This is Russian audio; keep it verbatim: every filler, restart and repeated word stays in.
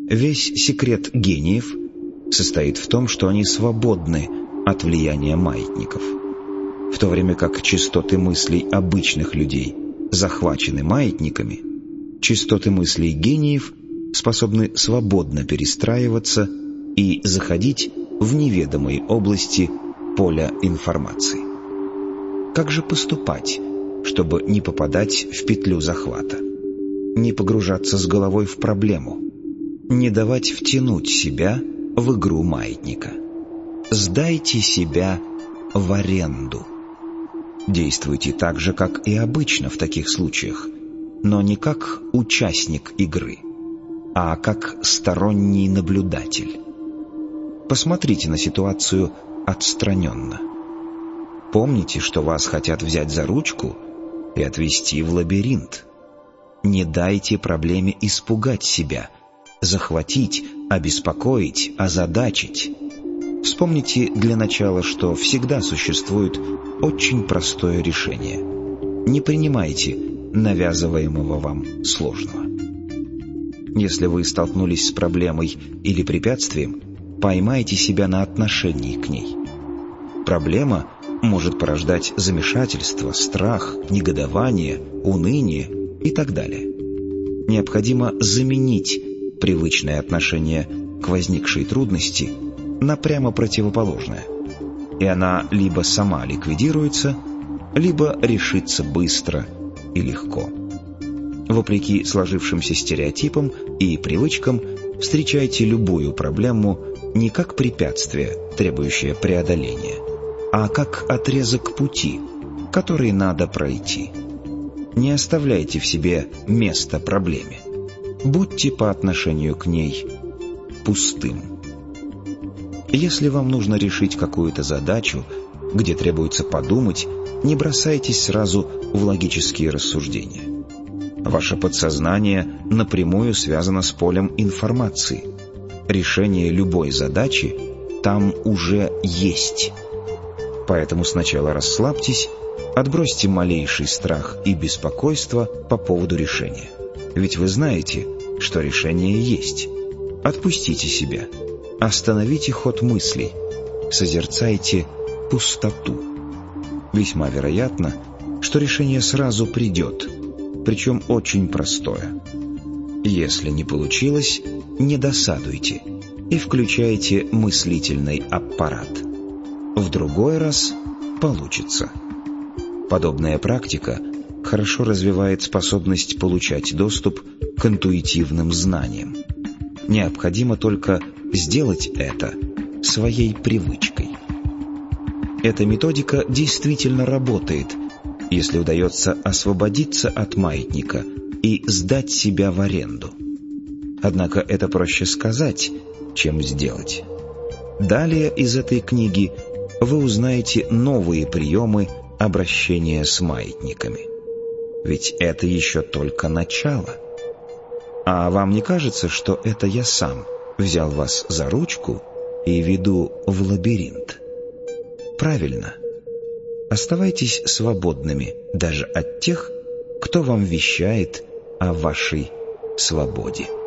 Весь секрет гениев состоит в том, что они свободны от влияния маятников. В то время как частоты мыслей обычных людей захвачены маятниками, частоты мыслей гениев способны свободно перестраиваться и заходить в неведомые области поля информации. Как же поступать, чтобы не попадать в петлю захвата? Не погружаться с головой в проблему, не давать втянуть себя в игру маятника. Сдайте себя в аренду. Действуйте так же, как и обычно в таких случаях, но не как участник игры, а как сторонний наблюдатель. Посмотрите на ситуацию отстраненно. Помните, что вас хотят взять за ручку и отвести в лабиринт. Не дайте проблеме испугать себя, захватить, обеспокоить, озадачить. Вспомните для начала, что всегда существует очень простое решение. Не принимайте навязываемого вам сложного. Если вы столкнулись с проблемой или препятствием, поймайте себя на отношении к ней. Проблема может порождать замешательство, страх, негодование, уныние и так далее. Необходимо заменить привычное отношение к возникшей трудности на прямо противоположное, и она либо сама ликвидируется, либо решится быстро и легко. Вопреки сложившимся стереотипам и привычкам, встречайте любую проблему не как препятствие, требующее преодоления, а как отрезок пути, который надо пройти. Не оставляйте в себе места проблеме. Будьте по отношению к ней пустым. Если вам нужно решить какую-то задачу, где требуется подумать, не бросайтесь сразу в логические рассуждения. Ваше подсознание напрямую связано с полем информации. Решение любой задачи там уже есть. Поэтому сначала расслабьтесь, отбросьте малейший страх и беспокойство по поводу решения. Ведь вы знаете, что решение есть. Отпустите себя, остановите ход мыслей, созерцайте пустоту. Весьма вероятно, что решение сразу придет, причем очень простое. Если не получилось, не досадуйте и включайте мыслительный аппарат. В другой раз получится. Подобная практика хорошо развивает способность получать доступ к интуитивным знаниям. Необходимо только сделать это своей привычкой. Эта методика действительно работает, если удается освободиться от маятника и сдать себя в аренду. Однако это проще сказать, чем сделать. Далее из этой книги вы узнаете новые приемы обращения с маятниками. Ведь это еще только начало. А вам не кажется, что это я сам взял вас за ручку и веду в лабиринт? Правильно. Оставайтесь свободными даже от тех, кто вам вещает о вашей свободе.